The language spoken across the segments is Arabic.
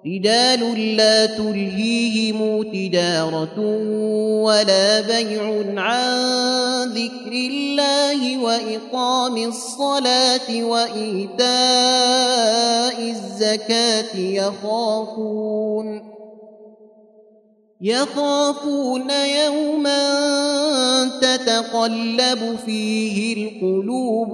رجال لا تلهيهم تجارة ولا بيع عن ذكر الله وإقام الصلاة وإيتاء الزكاة يخافون يوما تتقلب فيه القلوب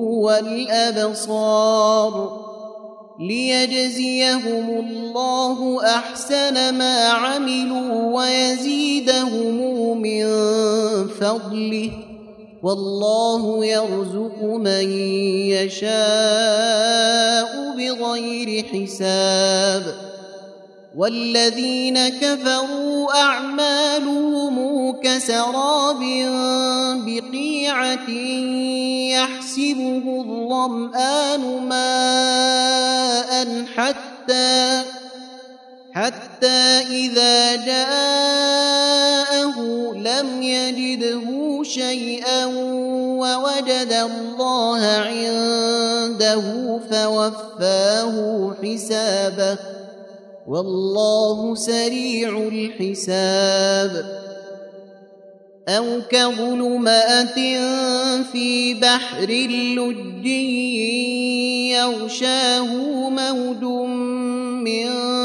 والأبصار ليجزيهم الله أحسن ما عملوا ويزيدهم من فضله والله يرزق من يشاء بغير حساب والذين كفروا أعمالهم كسراب بقيعة يحسبه الظمآن ماء حتى إذا جاءه لم يجده شيئا ووجد الله عنده فوفاه حسابه والله سريع الحساب أو كظلمات في بحر لجي يغشاه موج من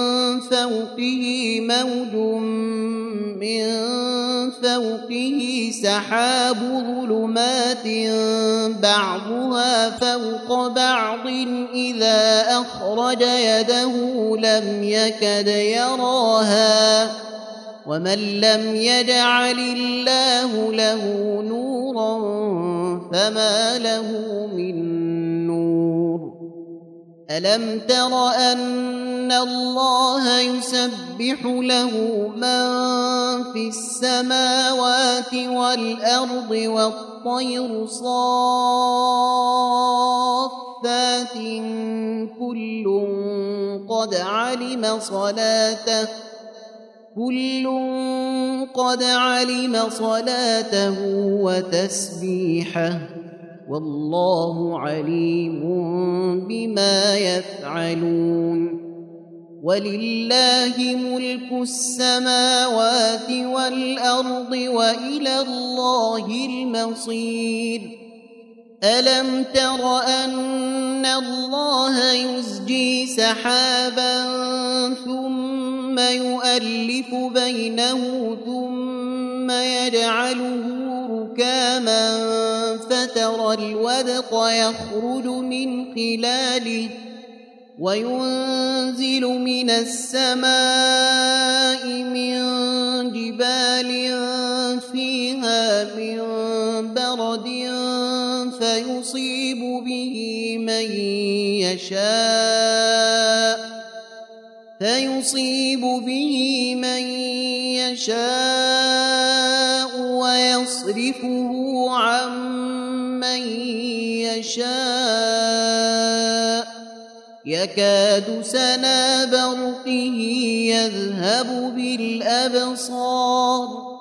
فوقه سحاب ظلمات بعضها فوق بعض إذا أخرج يده لم يكد يراها ومن لم يجعل الله له نورا فما له من نور ألم تر أن الله يسبح له من في السماوات والأرض والطير صافات كل قد علم صلاته وتسبيحه والله عليم بما يفعلون ولله ملك السماوات والأرض وإلى الله المصير ألم تر أن الله يزجي سحابا ثم يؤلف بينه ثم يجعله ركاما فترى الودق يخرج من خلاله وينزل من السماء من جبال فيها من برد فيصيب به من يشاء ويصرفه عن من يشاء يكاد سنا برقه يذهب بالأبصار